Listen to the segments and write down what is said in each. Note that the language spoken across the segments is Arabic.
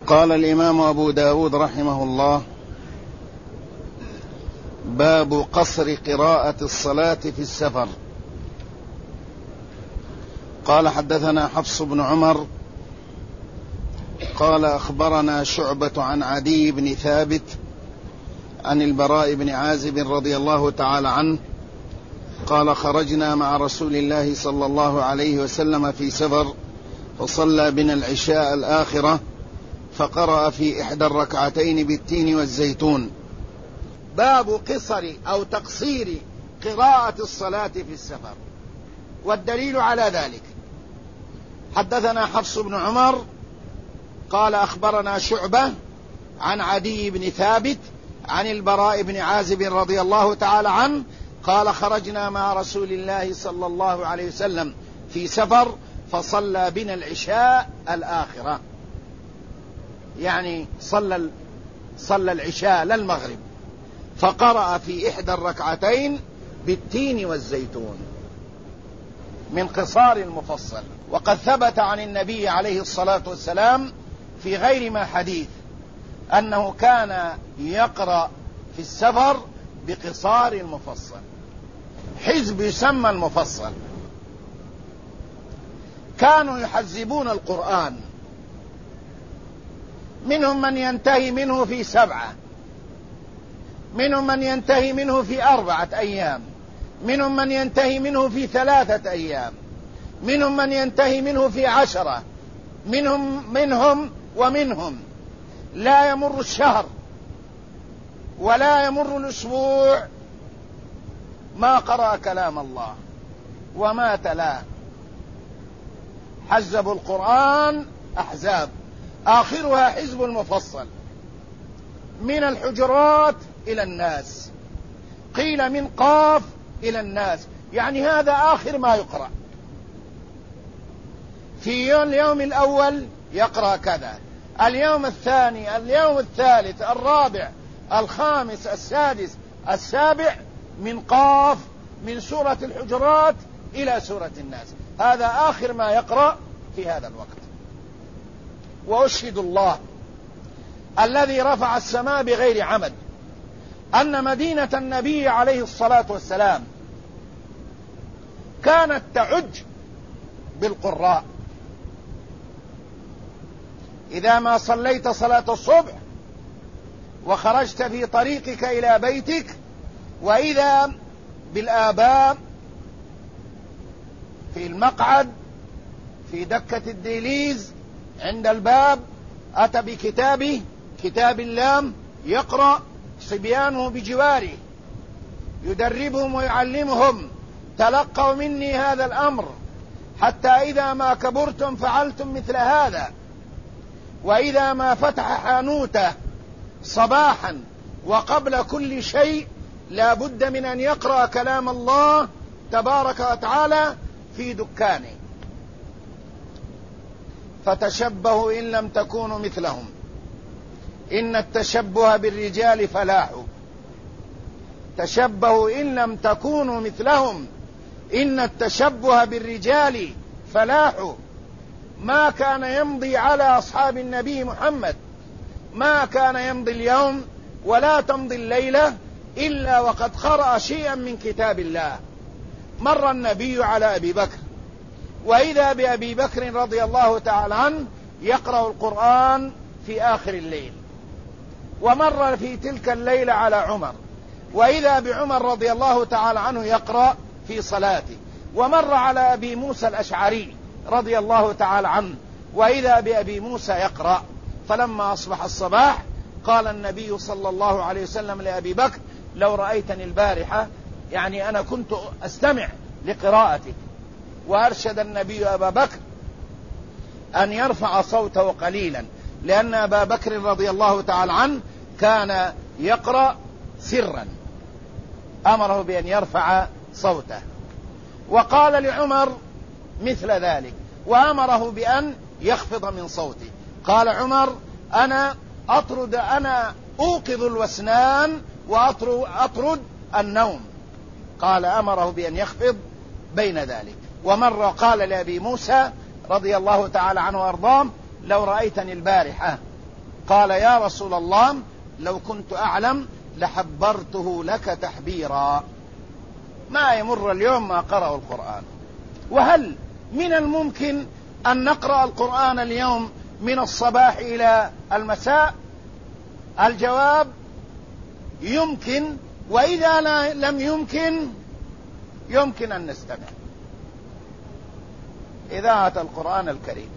قال الإمام أبو داود رحمه الله: باب قصر قراءة الصلاة في السفر. قال: حدثنا حفص بن عمر قال: أخبرنا شعبة عن عدي بن ثابت عن البراء بن عازب رضي الله تعالى عنه قال: خرجنا مع رسول الله صلى الله عليه وسلم في سفر، فصلى بنا العشاء الآخرة، فقرأ في إحدى الركعتين بالتين والزيتون. باب قصر أو تقصير قراءة الصلاة في السفر، والدليل على ذلك: حدثنا حفص بن عمر قال: أخبرنا شعبة عن عدي بن ثابت عن البراء بن عازب رضي الله تعالى عنه قال: خرجنا مع رسول الله صلى الله عليه وسلم في سفر، فصلى بنا العشاء الآخرة، يعني صلى العشاء للمغرب، فقرأ في إحدى الركعتين بالتين والزيتون من قصار المفصل. وقد ثبت عن النبي عليه الصلاة والسلام في غير ما حديث أنه كان يقرأ في السفر بقصار المفصل، حزب يسمى المفصل. كانوا يحزبون القرآن، منهم من ينتهي منه في 7، منهم من ينتهي منه في 4 أيام، منهم من ينتهي منه في 3 أيام، منهم من ينتهي منه في 10، ومنهم لا يمر الشهر ولا يمر الأسبوع ما قرأ كلام الله وما تلاه. حزبوا القرآن أحزاب، آخرها حزب المفصل، من الحجرات إلى الناس، قيل من قاف إلى الناس، يعني هذا آخر ما يقرأ. في اليوم الأول يقرأ كذا، اليوم الثاني، اليوم الثالث، الرابع، الخامس، السادس، السابع، من قاف، من سورة الحجرات إلى سورة الناس، هذا آخر ما يقرأ في هذا الوقت. وأشهد الله الذي رفع السماء بغير عمد أن مدينة النبي عليه الصلاة والسلام كانت تعج بالقراء. إذا ما صليت صلاة الصبح وخرجت في طريقك إلى بيتك، وإذا بالآباء في المقعد في دكة الديليز عند الباب أتى بكتابه، كتاب الله، يقرأ، صبيانه بجواره يدربهم ويعلمهم: تلقوا مني هذا الأمر، حتى إذا ما كبرتم فعلتم مثل هذا. وإذا ما فتح حانوته صباحا وقبل كل شيء لا بد من أن يقرأ كلام الله تبارك وتعالى في دكانه. فتشبهوا إن لم تكونوا مثلهم، إن التشبه بالرجال فلاح. تشبهوا إن لم تكونوا مثلهم، إن التشبه بالرجال فلاح. ما كان يمضي على أصحاب النبي محمد، ما كان يمضي اليوم ولا تمضي الليلة إلا وقد قرأ شيئا من كتاب الله. مر النبي على أبي بكر، وإذا بأبي بكر رضي الله تعالى عنه يقرأ القرآن في آخر الليل. ومر في تلك الليلة على عمر، وإذا بعمر رضي الله تعالى عنه يقرأ في صلاته. ومر على أبي موسى الأشعري رضي الله تعالى عنه، وإذا بأبي موسى يقرأ. فلما أصبح الصباح قال النبي صلى الله عليه وسلم لأبي بكر: لو رأيتني البارحة، يعني أنا كنت أستمع لقراءتك. وأرشد النبي أبا بكر أن يرفع صوته قليلا، لأن أبا بكر رضي الله تعالى عنه كان يقرأ سرا، أمره بأن يرفع صوته. وقال لعمر مثل ذلك، وأمره بأن يخفض من صوته. قال عمر: أنا أوقظ الوسنان وأطرد النوم. قال: أمره بأن يخفض بين ذلك. ومرة قال لأبي موسى رضي الله تعالى عنه وأرضاه: لو رأيتني البارحة قال يا رسول الله لو كنت أعلم لحبرته لك تحبيرا. ما يمر اليوم ما قرأوا القرآن. وهل من الممكن أن نقرأ القرآن اليوم من الصباح إلى المساء؟ الجواب يمكن، وإذا لم يمكن أن نستمع. إذاعة القرآن الكريم،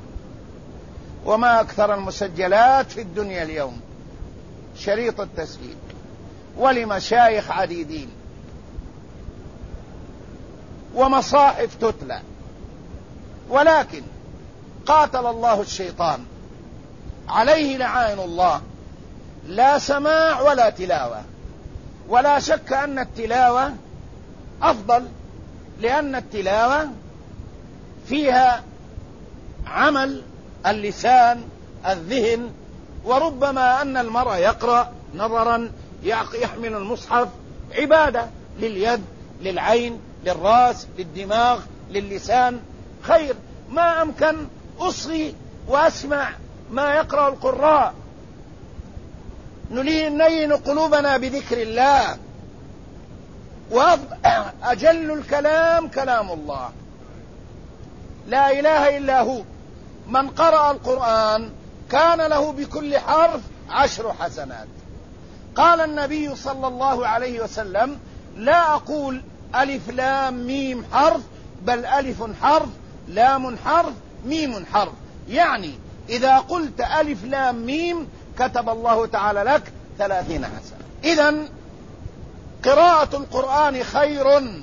وما أكثر المسجلات في الدنيا اليوم، شريط التسجيل ولمشايخ عديدين، ومصاحف تتلى. ولكن قاتل الله الشيطان عليه لعائن الله، لا سماع ولا تلاوة. ولا شك أن التلاوة أفضل، لأن التلاوة فيها عمل اللسان الذهن، وربما أن المرء يقرأ نظرا يحمل المصحف، عبادة لليد للعين للرأس للدماغ للسان، خير. ما أمكن أصغي وأسمع ما يقرأ القراء. نلين قلوبنا بذكر الله، وأجل الكلام كلام الله، لا إله إلا هو. من قرأ القرآن كان له بكل حرف 10 حسنات. قال النبي صلى الله عليه وسلم لا أقول ألف لام ميم حرف، بل ألف حرف لام حرف ميم حرف. يعني إذا قلت ألف لام ميم كتب الله تعالى لك 30 حسنة. إذن قراءة القرآن خير،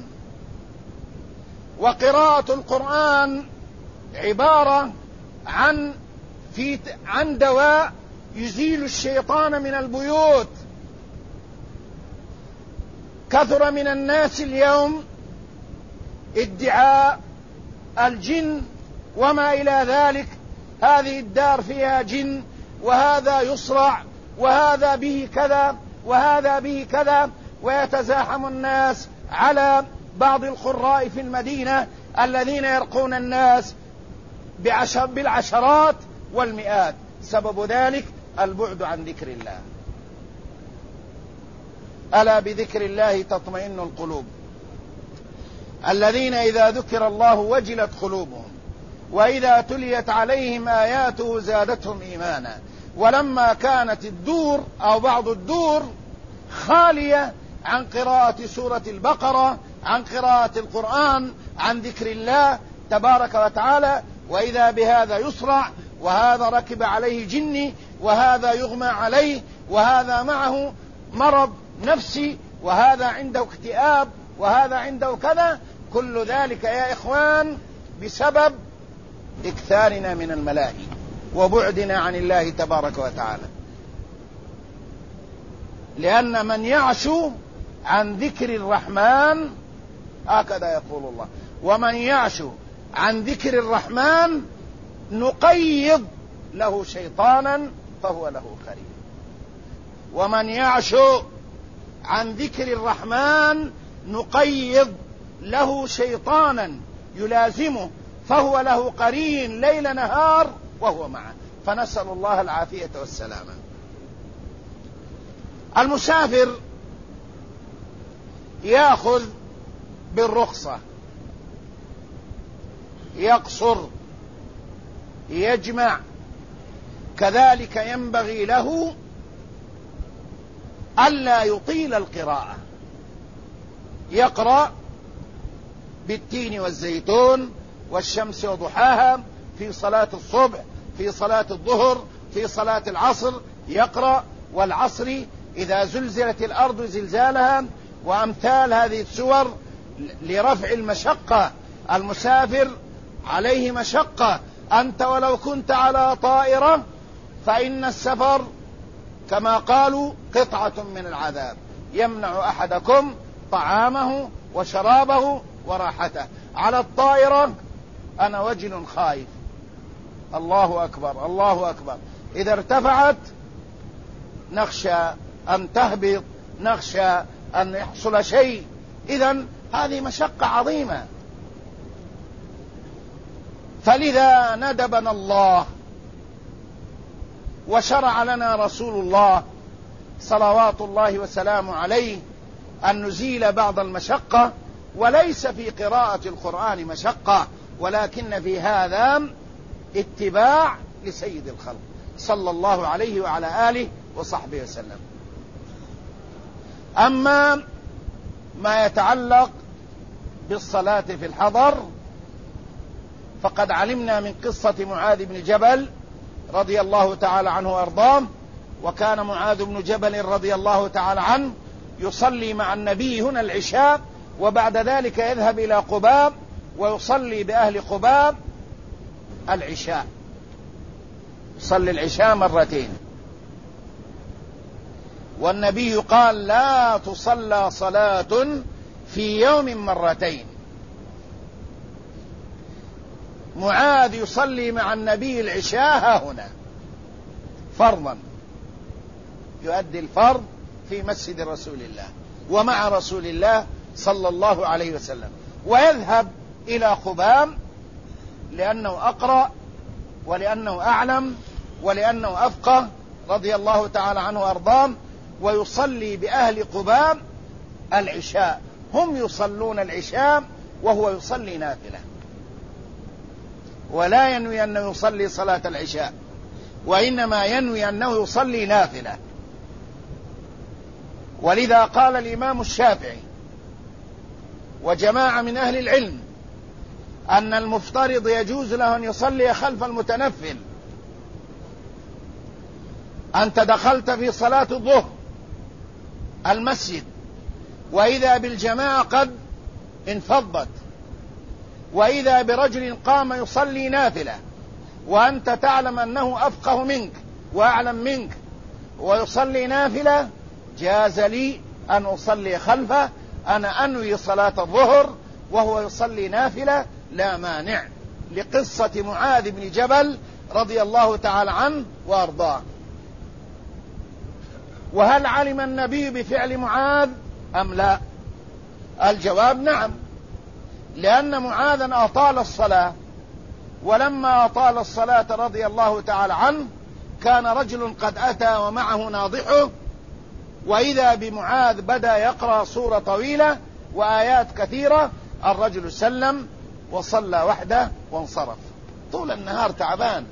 وقراءة القرآن عبارة عن دواء يزيل الشيطان من البيوت. كثر من الناس اليوم ادعاء الجن وما إلى ذلك، هذه الدار فيها جن، وهذا يصرع، وهذا به كذا، وهذا به كذا، ويتزاحم الناس على بعض القراء في المدينة الذين يرقون الناس بالعشرات والمئات. سبب ذلك البعد عن ذكر الله. ألا بذكر الله تطمئن القلوب. الذين إذا ذكر الله وجلت قلوبهم وإذا تليت عليهم آياته زادتهم إيمانا. ولما كانت الدور أو بعض الدور خالية عن قراءة سورة البقرة، عن قراءة القرآن، عن ذكر الله تبارك وتعالى، وإذا بهذا يصرع، وهذا ركب عليه جني، وهذا يغمى عليه، وهذا معه مرض نفسي، وهذا عنده اكتئاب، وهذا عنده كذا. كل ذلك يا إخوان بسبب إكثارنا من الملاهي وبعدنا عن الله تبارك وتعالى. لأن من يعشو عن ذكر الرحمن، هكذا يقول الله، ومن يعشو عن ذكر الرحمن نقيض له شيطانا فهو له قرين. ومن يعشو عن ذكر الرحمن نقيض له شيطانا يلازمه فهو له قرين ليل نهار وهو معه. فنسأل الله العافية والسلامة. المسافر يأخذ بالرخصة، يقصر، يجمع. كذلك ينبغي له ألا يطيل القراءة، يقرأ بالتين والزيتون والشمس وضحاها في صلاة الصبح، في صلاة الظهر، في صلاة العصر يقرأ، والعصر إذا زلزلت الأرض زلزالها، وأمثال هذه السور لرفع المشقة. المسافر عليه مشقة. أنت ولو كنت على طائرة فإن السفر كما قالوا قطعة من العذاب، يمنع أحدكم طعامه وشرابه وراحته. على الطائرة أنا وجل خايف، الله أكبر الله أكبر، إذا ارتفعت نخشى أن تهبط، نخشى أن يحصل شيء. إذن هذه مشقة عظيمة. فلذا ندبنا الله وشرع لنا رسول الله صلوات الله وسلامه عليه أن نزيل بعض المشقة، وليس في قراءة القرآن مشقة، ولكن في هذا اتباع لسيد الخلق صلى الله عليه وعلى آله وصحبه وسلم. أما ما يتعلق بالصلاة في الحضر فقد علمنا من قصة معاذ بن جبل رضي الله تعالى عنه وأرضاه. وكان معاذ بن جبل رضي الله تعالى عنه يصلي مع النبي هنا العشاء، وبعد ذلك يذهب إلى قباء ويصلي بأهل قباء العشاء، يصلي العشاء مرتين. والنبي قال: لا تصلى صلاة في يوم مرتين. معاذ يصلي مع النبي العشاء هنا فرضا، يؤدي الفرض في مسجد رسول الله ومع رسول الله صلى الله عليه وسلم، ويذهب إلى قباء لأنه أقرأ ولأنه أعلم ولأنه أفقه رضي الله تعالى عنه وأرضاه، ويصلي بأهل قباء العشاء. هم يصلون العشاء وهو يصلي نافلة، ولا ينوي أنه يصلي صلاة العشاء، وإنما ينوي أنه يصلي نافلة. ولذا قال الإمام الشافعي وجماعة من أهل العلم أن المفترض يجوز له أن يصلي خلف المتنفل. أنت دخلت في صلاة الظهر المسجد وإذا بالجماعة قد انفضت، وإذا برجل قام يصلي نافلة، وأنت تعلم أنه أفقه منك وأعلم منك ويصلي نافلة، جاز لي أن أصلي خلفه. أنا أنوي صلاة الظهر وهو يصلي نافلة، لا مانع، لقصة معاذ بن جبل رضي الله تعالى عنه وأرضاه. وهل علم النبي بفعل معاذ أم لا؟ الجواب نعم، لأن معاذا أطال الصلاة، ولما أطال الصلاة رضي الله تعالى عنه كان رجل قد أتى ومعه ناضحه، وإذا بمعاذ بدأ يقرأ سورة طويلة وآيات كثيرة، الرجل سلم وصلى وحده وانصرف، طول النهار تعبان.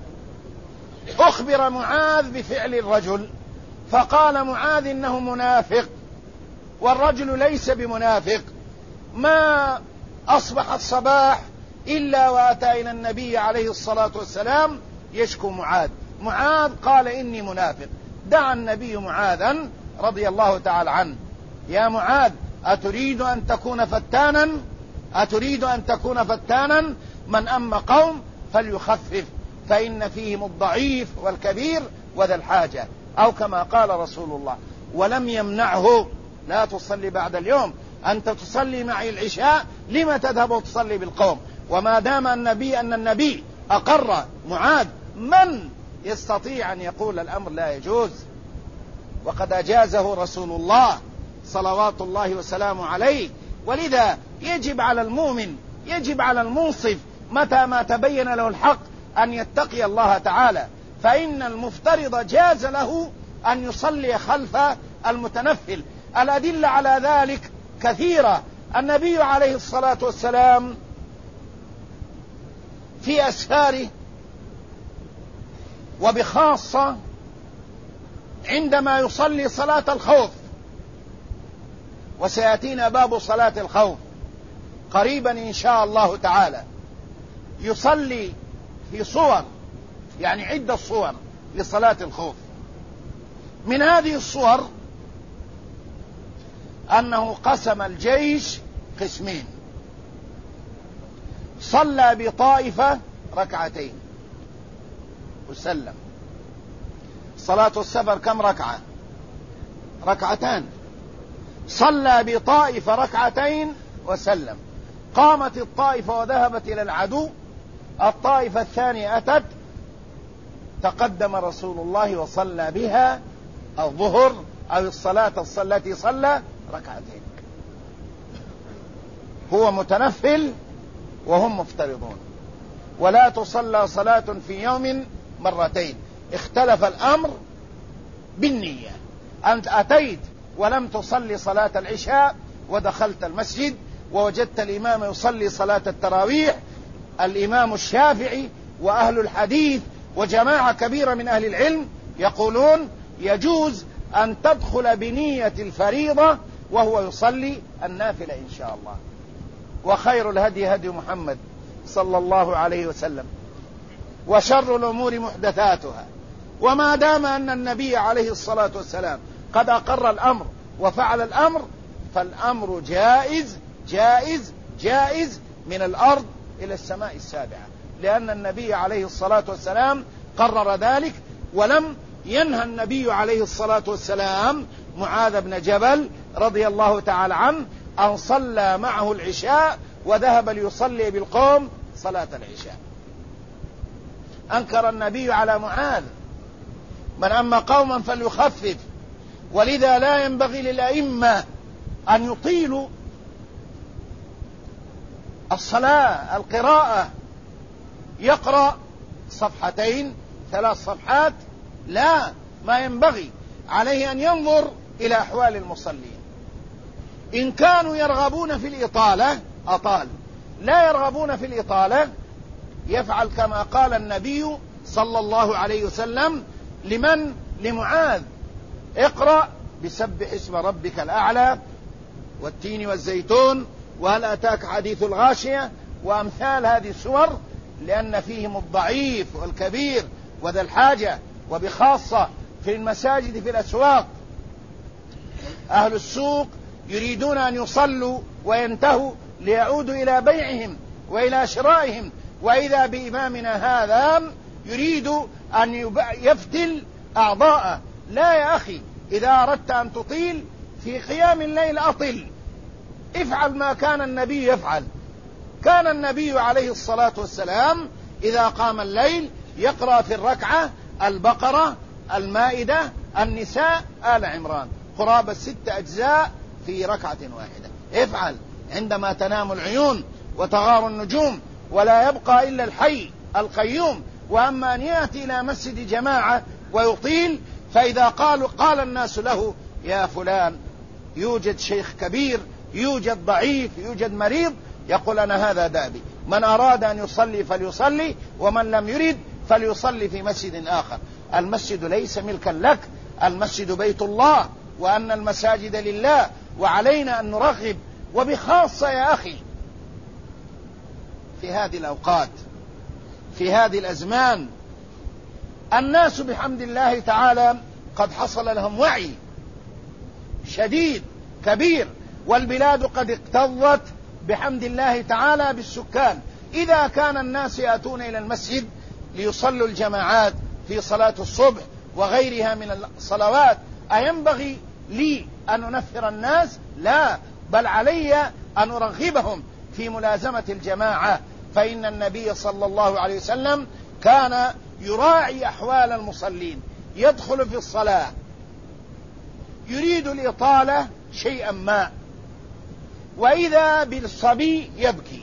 أخبر معاذ بفعل الرجل فقال معاذ إنه منافق، والرجل ليس بمنافق. ما أصبح الصباح إلا وأتى إلى النبي عليه الصلاة والسلام يشكو معاذ. معاذ قال إني منافق. دعا النبي معاذا رضي الله تعالى عنه: يا معاذ، أتريد أن تكون فتانا؟ أتريد أن تكون فتانا؟ من أما قوم فليخفف، فإن فيهم الضعيف والكبير وذا الحاجة، أو كما قال رسول الله. ولم يمنعه: لا تصلي بعد اليوم، أنت تصلي معي العشاء، لما تذهب وتصلي بالقوم؟ وما دام أن النبي أقر معاذ، من يستطيع أن يقول الأمر لا يجوز؟ وقد أجازه رسول الله صلوات الله وسلامه عليه. ولذا يجب على المؤمن، يجب على المنصف متى ما تبين له الحق أن يتقي الله تعالى، فإن المفترض جاز له أن يصلي خلف المتنفل. الأدلة على ذلك كثيرة. النبي عليه الصلاة والسلام في أسفاره، وبخاصة عندما يصلي صلاة الخوف، وسيأتينا باب صلاة الخوف قريبا إن شاء الله تعالى، يصلي في صور، يعني عدة صور لصلاة الخوف. من هذه الصور أنه قسم الجيش قسمين، صلى بطائفة ركعتين وسلم. صلاة السفر كم ركعة؟ ركعتان. صلى بطائفة ركعتين وسلم. قامت الطائفة وذهبت إلى العدو، الطائفة الثانية أتت، تقدم رسول الله وصلى بها الظهر أو الصلاة التي صلى ركعتين. هو متنفل وهم مفترضون. ولا تصلى صلاة في يوم مرتين، اختلف الأمر بالنية. أنت أتيت ولم تصلي صلاة العشاء ودخلت المسجد ووجدت الإمام يصلي صلاة التراويح، الإمام الشافعي وأهل الحديث وجماعة كبيرة من أهل العلم يقولون يجوز أن تدخل بنية الفريضة وهو يصلي النافلة إن شاء الله. وخير الهدي هدي محمد صلى الله عليه وسلم، وشر الأمور محدثاتها، وما دام أن النبي عليه الصلاة والسلام قد أقر الأمر وفعل الأمر فالأمر جائز جائز جائز من الأرض إلى السماء السابعة، لأن النبي عليه الصلاة والسلام قرر ذلك. ولم ينهى النبي عليه الصلاة والسلام معاذ بن جبل رضي الله تعالى عنه أن صلى معه العشاء وذهب ليصلي بالقوم صلاة العشاء. أنكر النبي على معاذ: من أما قوما فليخفف. ولذا لا ينبغي للأئمة أن يطيلوا الصلاة القراءة، يقرأ صفحتين 3 صفحات، لا، ما ينبغي. عليه أن ينظر إلى أحوال المصلين. إن كانوا يرغبون في الإطالة أطال، لا يرغبون في الإطالة يفعل كما قال النبي صلى الله عليه وسلم لمعاذ: اقرأ بسبح اسم ربك الأعلى والتين والزيتون وهل أتاك حديث الغاشية وأمثال هذه السور، لأن فيهم الضعيف والكبير وذا الحاجة، وبخاصة في المساجد في الأسواق. أهل السوق يريدون أن يصلوا وينتهوا ليعودوا إلى بيعهم وإلى شرائهم، وإذا بإمامنا هذا يريد أن يفتل أعضاءه. لا يا أخي، إذا أردت أن تطيل في قيام الليل أطل، افعل ما كان النبي يفعل. كان النبي عليه الصلاة والسلام إذا قام الليل يقرأ في الركعة البقرة، المائدة، النساء، آل عمران، قرابة 6 أجزاء في ركعة واحدة. افعل عندما تنام العيون وتغار النجوم ولا يبقى إلا الحي القيوم. وأما أن يأتي إلى مسجد جماعة ويطيل، فإذا قال الناس له: يا فلان، يوجد شيخ كبير، يوجد ضعيف، يوجد مريض، يقول: أنا هذا دابي، من أراد أن يصلي فليصلي، ومن لم يرد فليصلي في مسجد آخر. المسجد ليس ملكا لك، المسجد بيت الله، وأن المساجد لله، وعلينا أن نرغب. وبخاصة يا أخي في هذه الأوقات، في هذه الأزمان، الناس بحمد الله تعالى قد حصل لهم وعي شديد كبير، والبلاد قد اكتظت بحمد الله تعالى بالسكان. إذا كان الناس يأتون إلى المسجد ليصلوا الجماعات في صلاة الصبح وغيرها من الصلوات، أينبغي لي أن أنفر الناس؟ لا، بل علي أن أرغبهم في ملازمة الجماعة. فإن النبي صلى الله عليه وسلم كان يراعي أحوال المصلين، يدخل في الصلاة يريد الإطالة شيئا ما، وإذا بالصبي يبكي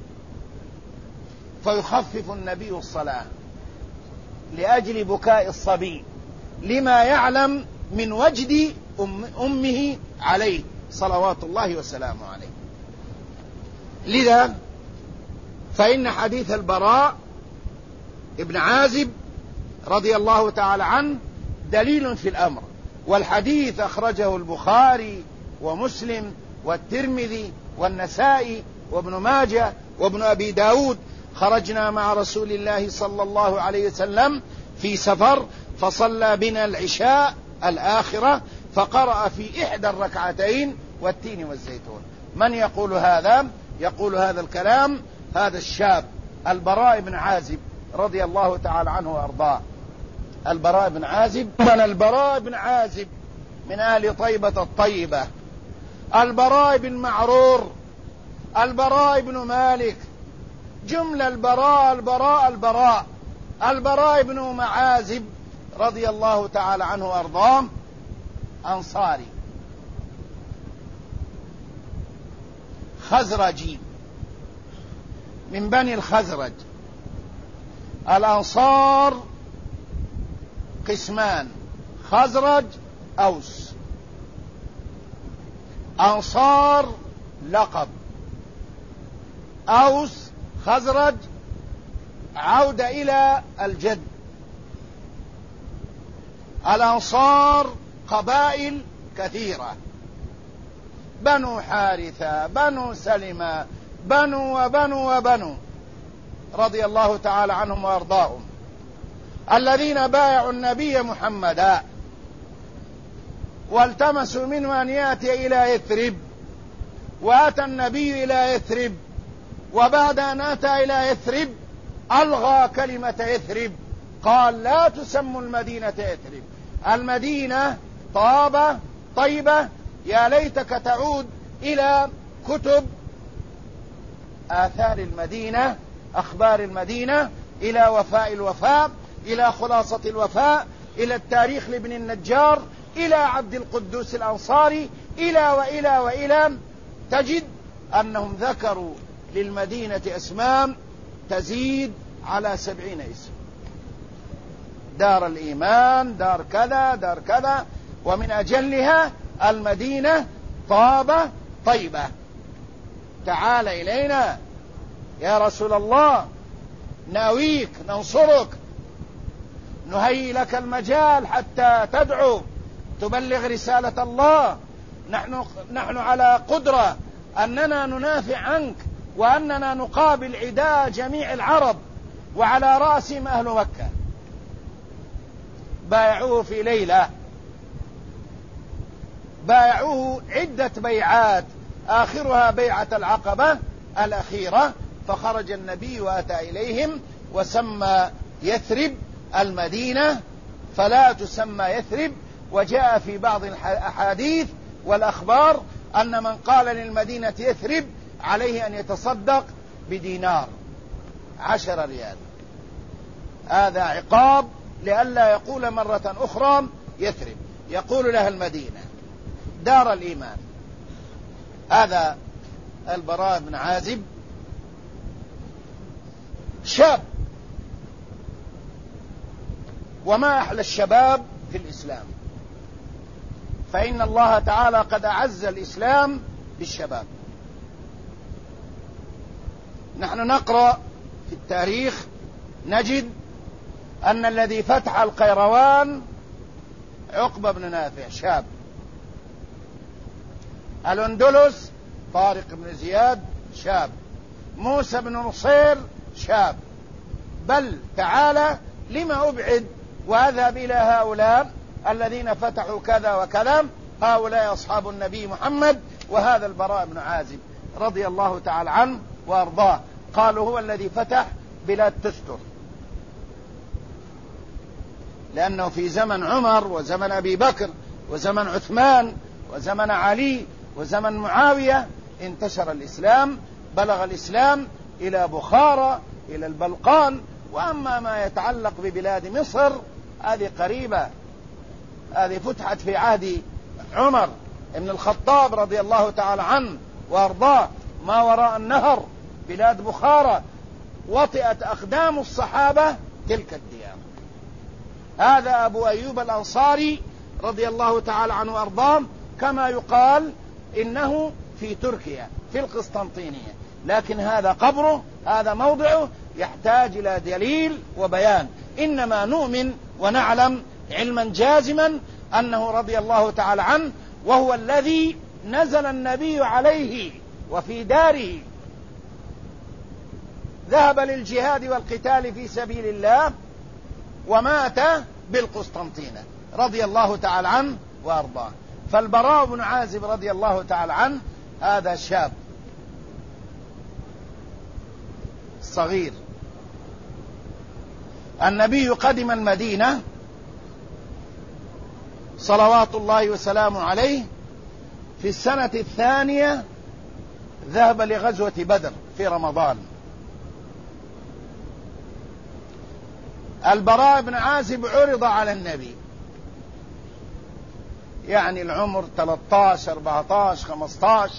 فيخفف النبي الصلاة لأجل بكاء الصبي، لما يعلم من وجد أمه عليه صلوات الله وسلامه عليه. لذا فإن حديث البراء ابن عازب رضي الله تعالى عنه دليل في الأمر، والحديث أخرجه البخاري ومسلم والترمذي والنسائي وابن ماجه وابن أبي داود. خرجنا مع رسول الله صلى الله عليه وسلم في سفر فصلى بنا العشاء الآخرة فقرأ في إحدى الركعتين والتين والزيتون. من يقول هذا؟ يقول هذا الكلام هذا الشاب البراء بن عازب رضي الله تعالى عنه وأرضاه. البراء بن عازب من البراء بن عازب من أهل طيبة الطيبة، البراء بن معرور، البراء بن مالك، جملة البراء بن معازب رضي الله تعالى عنه وأرضاه أنصاري خزرجي من بني الخزرج. الأنصار قسمان: خزرج، أوس. أنصار لقب، أوس خزرج عودة إلى الجد. الأنصار قبائل كثيرة: بنو حارثة، بنو سلمة، بنو وبنو وبنو، رضي الله تعالى عنهم وأرضاهم، الذين بايعوا النبي محمدا والتمسوا منه أن يأتي إلى يثرب، وأتى النبي إلى يثرب، وبعد أن أتى إلى يثرب ألغى كلمة يثرب، قال: لا تسموا المدينة يثرب، المدينة طابة طيبة. يا ليتك تعود إلى كتب آثار المدينة، أخبار المدينة، إلى وفاء الوفاء، إلى خلاصة الوفاء، إلى التاريخ لابن النجار، إلى عبد القدوس الأنصاري، إلى تجد أنهم ذكروا للمدينة أسماء تزيد على 70 اسم: دار الإيمان، دار كذا، دار كذا، ومن أجلها المدينة طابة طيبة. تعال إلينا يا رسول الله، ناويك، ننصرك، نهيئ لك المجال حتى تدعو، تبلغ رسالة الله. نحن على قدرة أننا ندافع عنك، وأننا نقابل عداء جميع العرب، وعلى رأسهم أهل مكة. بايعوه في ليلة، بايعوه عدة بيعات، آخرها بيعة العقبة الأخيرة. فخرج النبي وأتى إليهم وسمى يثرب المدينة، فلا تسمى يثرب. وجاء في بعض الأحاديث والأخبار أن من قال للمدينة يثرب عليه أن يتصدق بدينار 10 ريال. هذا عقاب لئلا يقول مرة أخرى يثرب، يقول لها المدينة دار الإيمان. هذا البراء بن عازب شاب، وما أحلى الشباب في الإسلام، فإن الله تعالى قد أعز الإسلام بالشباب. نحن نقرأ في التاريخ نجد أن الذي فتح القيروان عقبة بن نافع، شاب. الأندلس طارق بن زياد، شاب. موسى بن نصير، شاب. بل تعالى لما أبعد وأذهب إلى هؤلاء الذين فتحوا كذا وكذا، هؤلاء أصحاب النبي محمد. وهذا البراء بن عازب رضي الله تعالى عنه وأرضاه، قالوا هو الذي فتح بلاد تستر، لأنه في زمن عمر وزمن أبي بكر وزمن عثمان وزمن علي وزمن معاوية انتشر الإسلام، بلغ الإسلام إلى بخارى، إلى البلقان. وأما ما يتعلق ببلاد مصر هذه قريبة، هذه فتحت في عهد عمر بن الخطاب رضي الله تعالى عنه وأرضاه، ما وراء النهر، بلاد بخارى، وطئت أقدام الصحابة تلك الديار. هذا أبو أيوب الأنصاري رضي الله تعالى عنه وأرضاه، كما يقال إنه في تركيا في القسطنطينية، لكن هذا قبره، هذا موضعه، يحتاج إلى دليل وبيان. إنما نؤمن ونعلم علما جازما أنه رضي الله تعالى عنه، وهو الذي نزل النبي عليه وفي داره، ذهب للجهاد والقتال في سبيل الله ومات بالقسطنطينة رضي الله تعالى عنه وأرضاه. فالبراء بن عازب رضي الله تعالى عنه هذا شاب صغير. النبي قدم المدينة صلوات الله وسلامه عليه في السنة 2، ذهب لغزوة بدر في رمضان. البراء بن عازب عرض على النبي، يعني العمر 13 14 15،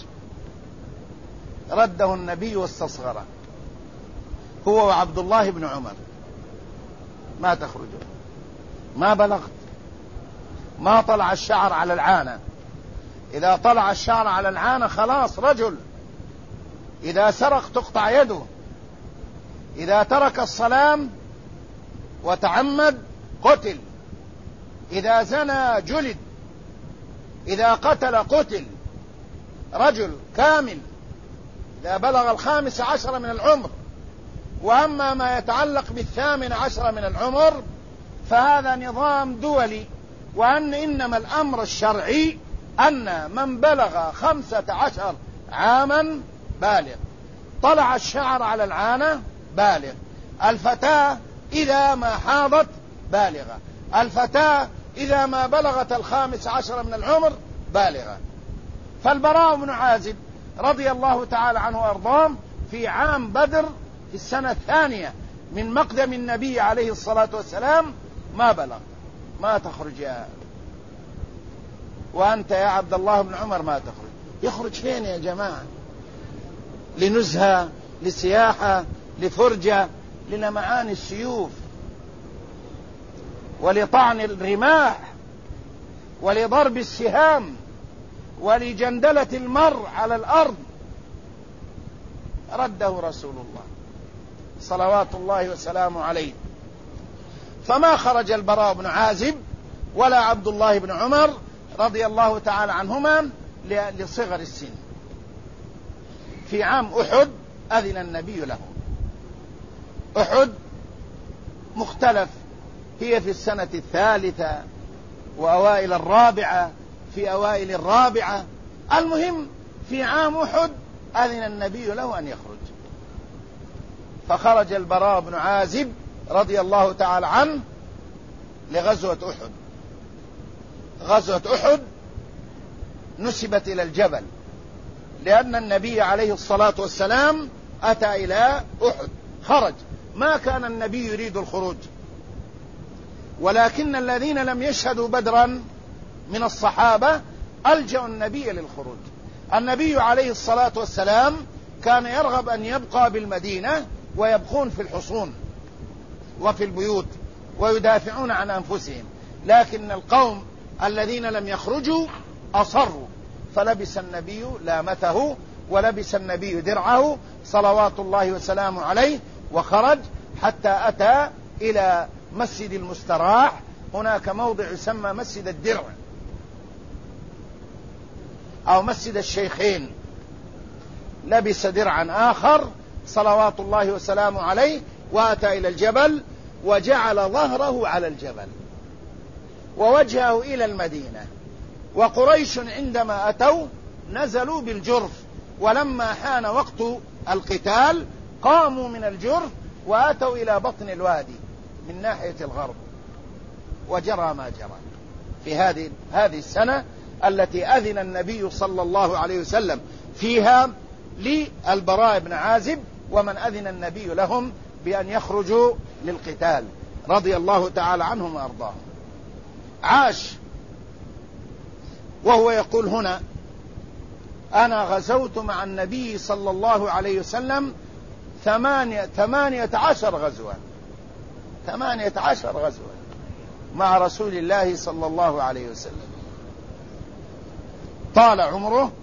رده النبي واستصغره هو وعبد الله بن عمر، ما تخرجوا. ما بلغت، ما طلع الشعر على العانة. إذا طلع الشعر على العانة خلاص رجل. إذا سرق تقطع يده، إذا ترك الصلاة وتعمد قتل، إذا زنى جلد، إذا قتل قتل. رجل كامل إذا بلغ 15 من العمر. وأما ما يتعلق 18 من العمر فهذا نظام دولي، وأن إنما الأمر الشرعي أن من بلغ 15 عاما بالغ. طلع الشعر على العانة بالغ. الفتاة إذا ما حاضت بالغة. الفتاة إذا ما بلغت 15 من العمر بالغة. فالبراء بن عازب رضي الله تعالى عنه وأرضاه في عام بدر في السنة الثانية من مقدم النبي عليه الصلاة والسلام ما بلغ. ما تخرج وأنت يا عبد الله بن عمر ما تخرج. يخرج فين يا جماعة؟ لنزهة، لسياحة، لفرجة، للمعان السيوف، ولطعن الرماح، ولضرب السهام، ولجندلة المر على الأرض. رده رسول الله صلوات الله وسلامه عليه. فما خرج البراء بن عازب ولا عبد الله بن عمر رضي الله تعالى عنهما لصغر السن. في عام أحد أذن النبي لهم. أحد مختلف، هي في السنة الثالثة وأوائل الرابعة، في أوائل الرابعة. المهم في عام أحد أذن النبي له أن يخرج. فخرج البراء بن عازب رضي الله تعالى عنه لغزوة أحد. غزوة أحد نسبت إلى الجبل، لأن النبي عليه الصلاة والسلام أتى إلى أحد، خرج. ما كان النبي يريد الخروج، ولكن الذين لم يشهدوا بدرا من الصحابة ألجأوا النبي للخروج. النبي عليه الصلاة والسلام كان يرغب أن يبقى بالمدينة ويبقون في الحصون وفي البيوت ويدافعون عن أنفسهم، لكن القوم الذين لم يخرجوا أصروا. فلبس النبي لامته ولبس النبي درعه صلوات الله وسلامه عليه، وخرج حتى أتى إلى مسجد المستراح. هناك موضع يسمى مسجد الدرع أو مسجد الشيخين. لبس درعا آخر صلوات الله وسلامه عليه، وأتى إلى الجبل وجعل ظهره على الجبل ووجهه إلى المدينة. وقريش عندما أتوا نزلوا بالجرف، ولما حان وقت القتال قاموا من الجرف وأتوا إلى بطن الوادي من ناحية الغرب. وجرى ما جرى في هذه السنة التي أذن النبي صلى الله عليه وسلم فيها للبراء بن عازب، ومن أذن النبي لهم بأن يخرجوا للقتال رضي الله تعالى عنهم وأرضاهم. عاش وهو يقول هنا: أنا غزوت مع النبي صلى الله عليه وسلم 18 غزوة. 18 غزوة مع رسول الله صلى الله عليه وسلم. طال عمره،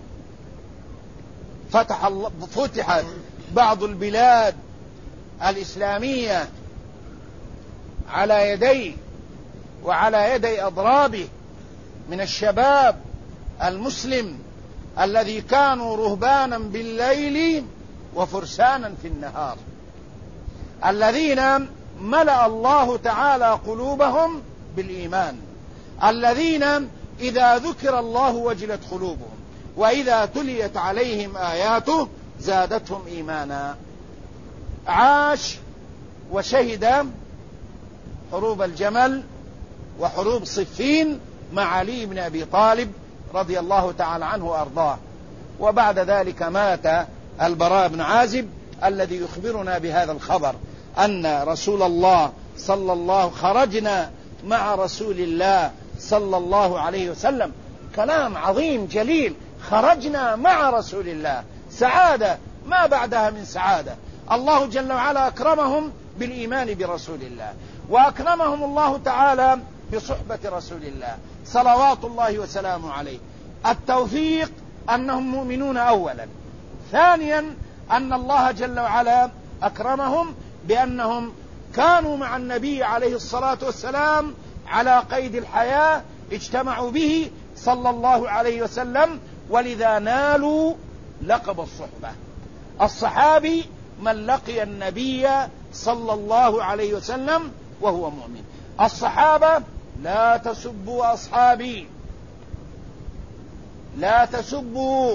فتحت بعض البلاد الإسلامية على يديه وعلى يدي أضرابه من الشباب المسلم الذي كانوا رهبانا بالليل وفرسانا في النهار، الذين ملأ الله تعالى قلوبهم بالإيمان، الذين إذا ذكر الله وجلت قلوبهم، وإذا تليت عليهم آياته زادتهم إيمانا. عاش وشهد حروب الجمل وحروب صفين مع علي بن أبي طالب رضي الله تعالى عنه وأرضاه. وبعد ذلك مات البراء بن عازب الذي يخبرنا بهذا الخبر، أن رسول الله صلى الله خرجنا مع رسول الله صلى الله عليه وسلم. كلام عظيم جليل، خرجنا مع رسول الله، سعادة ما بعدها من سعادة. الله جل وعلا أكرمهم بالإيمان برسول الله، وأكرمهم الله تعالى بصحبة رسول الله صلوات الله وسلامه عليه. التوفيق أنهم مؤمنون أولا، ثانيا أن الله جل وعلا أكرمهم بأنهم كانوا مع النبي عليه الصلاة والسلام على قيد الحياة، اجتمعوا به صلى الله عليه وسلم، ولذا نالوا لقب الصحبة. الصحابي من لقي النبي صلى الله عليه وسلم وهو مؤمن. الصحابة لا تسبوا أصحابي، لا تسبوا،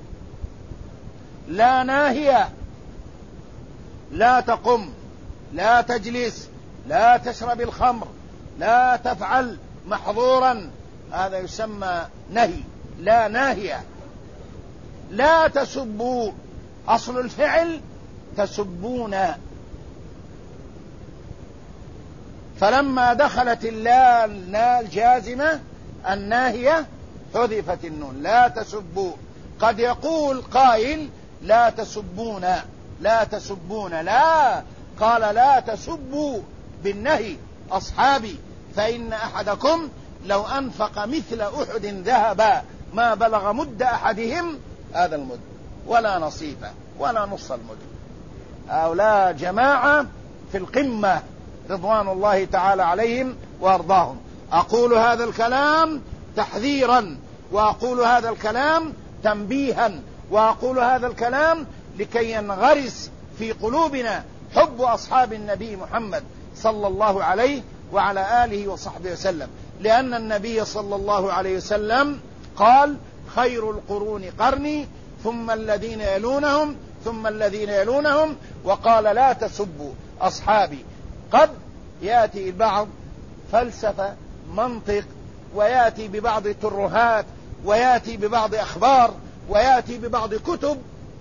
لا ناهية، لا تقم، لا تجلس، لا تشرب الخمر، لا تفعل محظورا، هذا يسمى نهي، لا ناهية. لا تسبوا، أصل الفعل تسبون، فلما دخلت اللام الجازمة الناهية حذفت النون. لا تسبوا. قد يقول قائل لا تسبون، لا تسبون، لا، قال لا تسبوا بالنهي أصحابي، فإن أحدكم لو أنفق مثل أحد ذهبا ما بلغ مد أحدهم هذا المد ولا نصيفه ولا نص المد. هؤلاء جماعة في القمة رضوان الله تعالى عليهم وأرضاهم. أقول هذا الكلام تحذيرا، وأقول هذا الكلام تنبيها، وأقول هذا الكلام لكي ينغرس في قلوبنا حب أصحاب النبي محمد صلى الله عليه وعلى آله وصحبه وسلم، لأن النبي صلى الله عليه وسلم قال خير القرون قرني ثم الذين يلونهم ثم الذين يلونهم، وقال لا تسبوا أصحابي. قد يأتي البعض فلسفة منطق، ويأتي ببعض ترهات، ويأتي ببعض أخبار، ويأتي ببعض كتب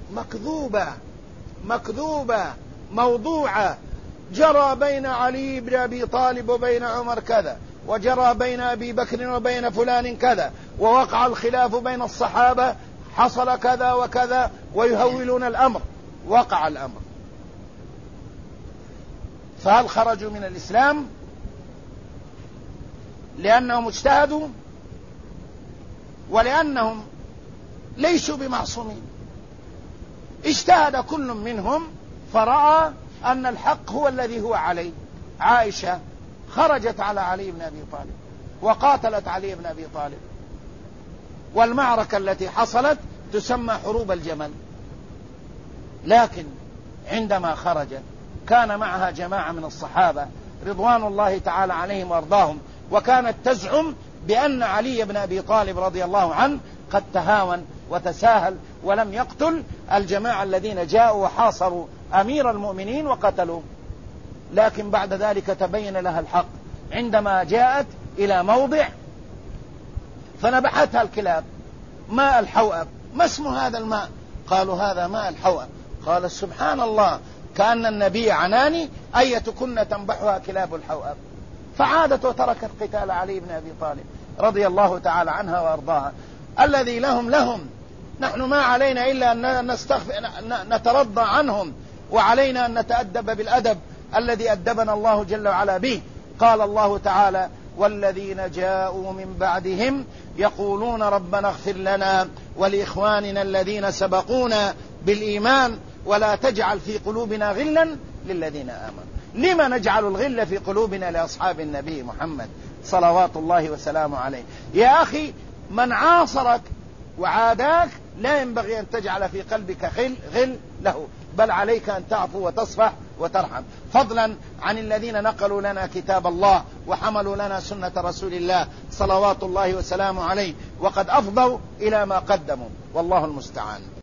مكذوبة موضوعة. جرى بين علي بن أبي طالب وبين عمر كذا، وجرى بين أبي بكر وبين فلان كذا، ووقع الخلاف بين الصحابة، حصل كذا وكذا، ويهولون الأمر. وقع الأمر، فهل خرجوا من الإسلام لأنهم اجتهدوا ولأنهم ليسوا بمعصومين؟ اجتهد كل منهم فرأى أن الحق هو الذي هو عليه. عائشة خرجت على علي بن أبي طالب وقاتلت علي بن أبي طالب، والمعركة التي حصلت تسمى حروب الجمل، لكن عندما خرجت كان معها جماعة من الصحابة رضوان الله تعالى عليهم وارضاهم، وكانت تزعم بأن علي بن أبي طالب رضي الله عنه قد تهاون وتساهل ولم يقتل الجماعة الذين جاءوا وحاصروا أمير المؤمنين وقتلوه. لكن بعد ذلك تبين لها الحق عندما جاءت إلى موضع فنبحتها الكلاب. ماء الحوأب، ما اسم هذا الماء؟ قالوا هذا ماء الحوأب. قال سبحان الله، كأن النبي عناني أيتكن تنبحها كلاب الحوأب. فعادت وتركت قتال علي بن أبي طالب رضي الله تعالى عنها وأرضاها. الذي لهم نحن ما علينا إلا أن نترضى عنهم، وعلينا أن نتأدب بالأدب الذي أدبنا الله جل وعلا به. قال الله تعالى والذين جاءوا من بعدهم يقولون ربنا اغفر لنا ولإخواننا الذين سبقونا بالإيمان ولا تجعل في قلوبنا غلا للذين آمنوا. لما نجعل الغل في قلوبنا لأصحاب النبي محمد صلوات الله وسلامه عليه؟ يا أخي، من عاصرك وعاداك لا ينبغي أن تجعل في قلبك غل له، بل عليك أن تعفو وتصفح وترحم، فضلا عن الذين نقلوا لنا كتاب الله وحملوا لنا سنة رسول الله صلوات الله وسلامه عليه، وقد أفضوا إلى ما قدموا، والله المستعان.